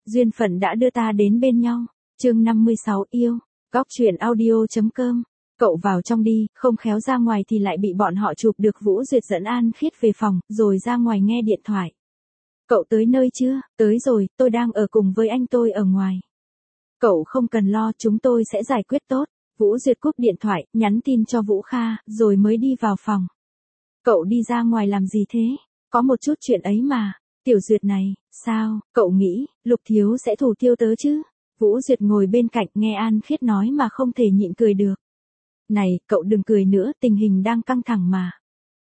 Duyên phận đã đưa ta đến bên nhau. Chương 56 yêu. Góc truyện audio.com. Cậu vào trong đi, không khéo ra ngoài thì lại bị bọn họ chụp được Vũ Duyệt dẫn An Khiết về phòng, rồi ra ngoài nghe điện thoại. Cậu tới nơi chưa? Tới rồi, tôi đang ở cùng với anh tôi ở ngoài. Cậu không cần lo, chúng tôi sẽ giải quyết tốt. Vũ Duyệt cúp điện thoại, nhắn tin cho Vũ Kha, rồi mới đi vào phòng. Cậu đi ra ngoài làm gì thế? Có một chút chuyện ấy mà. Tiểu Duyệt này, sao, cậu nghĩ, Lục Thiếu sẽ thủ tiêu tớ chứ? Vũ Duyệt ngồi bên cạnh nghe An Khiết nói mà không thể nhịn cười được. Này, cậu đừng cười nữa, tình hình đang căng thẳng mà.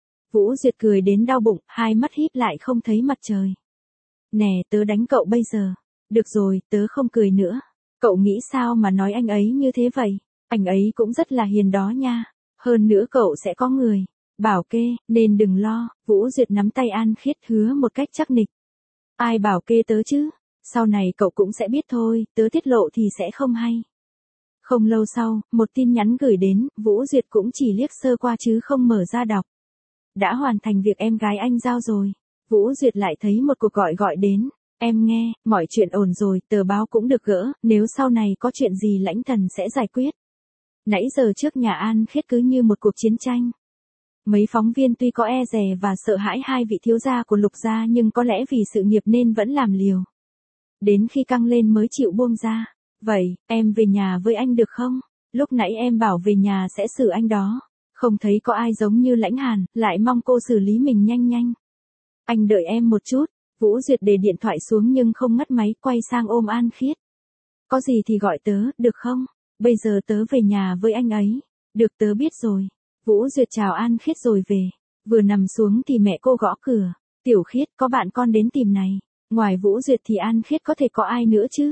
Vũ Duyệt cười đến đau bụng, hai mắt híp lại không thấy mặt trời. Nè, tớ đánh cậu bây giờ. Được rồi, tớ không cười nữa. Cậu nghĩ sao mà nói anh ấy như thế vậy? Anh ấy cũng rất là hiền đó nha. Hơn nữa cậu sẽ có người bảo kê, nên đừng lo. Vũ Duyệt nắm tay An Khiết hứa một cách chắc nịch. Ai bảo kê tớ chứ? Sau này cậu cũng sẽ biết thôi, tớ tiết lộ thì sẽ không hay. Không lâu sau, một tin nhắn gửi đến, Vũ Duyệt cũng chỉ liếc sơ qua chứ không mở ra đọc. Đã hoàn thành việc em gái anh giao rồi. Vũ Duyệt lại thấy một cuộc gọi đến. Em nghe, mọi chuyện ổn rồi, tờ báo cũng được gỡ, nếu sau này có chuyện gì Lãnh Thần sẽ giải quyết. Nãy giờ trước nhà An Khiết cứ như một cuộc chiến tranh. Mấy phóng viên tuy có e dè và sợ hãi hai vị thiếu gia của Lục gia nhưng có lẽ vì sự nghiệp nên vẫn làm liều. Đến khi căng lên mới chịu buông ra. Vậy, em về nhà với anh được không? Lúc nãy em bảo về nhà sẽ xử anh đó. Không thấy có ai giống như Lãnh Hàn, lại mong cô xử lý mình nhanh nhanh. Anh đợi em một chút. Vũ Duyệt để điện thoại xuống nhưng không ngắt máy, quay sang ôm An Khiết. Có gì thì gọi tớ, được không? Bây giờ tớ về nhà với anh ấy. Được, tớ biết rồi. Vũ Duyệt chào An Khiết rồi về. Vừa nằm xuống thì mẹ cô gõ cửa. Tiểu Khiết, có bạn con đến tìm này. Ngoài Vũ Duyệt thì An Khiết có thể có ai nữa chứ?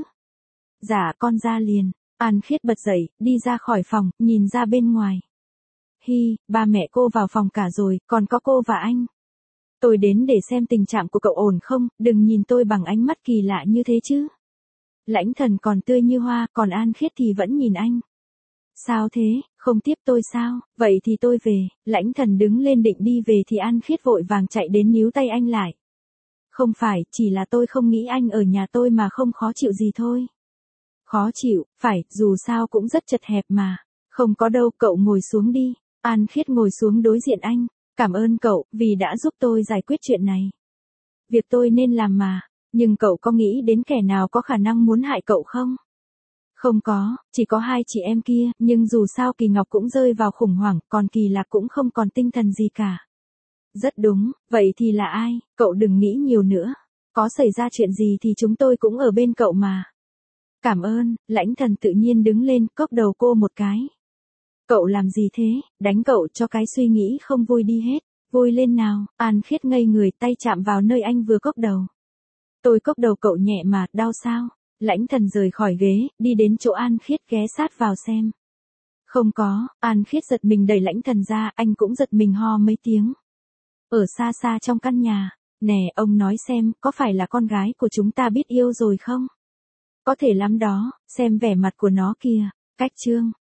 Dạ, con ra liền. An Khiết bật dậy, đi ra khỏi phòng, nhìn ra bên ngoài. Hi, ba mẹ cô vào phòng cả rồi, còn có cô và anh. Tôi đến để xem tình trạng của cậu ổn không, đừng nhìn tôi bằng ánh mắt kỳ lạ như thế chứ. Lãnh Thần còn tươi như hoa, còn An Khiết thì vẫn nhìn anh. Sao thế, không tiếp tôi sao? Vậy thì tôi về. Lãnh Thần đứng lên định đi về thì An Khiết vội vàng chạy đến níu tay anh lại. Không phải, chỉ là tôi không nghĩ anh ở nhà tôi mà không khó chịu gì thôi. Khó chịu, phải, dù sao cũng rất chật hẹp mà. Không có đâu, cậu ngồi xuống đi. An Khiết ngồi xuống đối diện anh. Cảm ơn cậu, vì đã giúp tôi giải quyết chuyện này. Việc tôi nên làm mà. Nhưng cậu có nghĩ đến kẻ nào có khả năng muốn hại cậu không? Không có, chỉ có hai chị em kia, nhưng dù sao Kỳ Ngọc cũng rơi vào khủng hoảng, còn Kỳ Lạc cũng không còn tinh thần gì cả. Rất đúng, vậy thì là ai? Cậu đừng nghĩ nhiều nữa. Có xảy ra chuyện gì thì chúng tôi cũng ở bên cậu mà. Cảm ơn. Lãnh Thần tự nhiên đứng lên, cốc đầu cô một cái. Cậu làm gì thế? Đánh cậu cho cái suy nghĩ không vui đi hết. Vui lên nào. An Khiết ngây người, tay chạm vào nơi anh vừa cốc đầu. Tôi cốc đầu cậu nhẹ mà, đau sao? Lãnh Thần rời khỏi ghế, đi đến chỗ An Khiết ghé sát vào xem. Không có. An Khiết giật mình đẩy Lãnh Thần ra, anh cũng giật mình ho mấy tiếng. Ở xa xa trong căn nhà. Nè, ông nói xem, có phải là con gái của chúng ta biết yêu rồi không? Có thể lắm đó, xem vẻ mặt của nó kìa. Cách chương.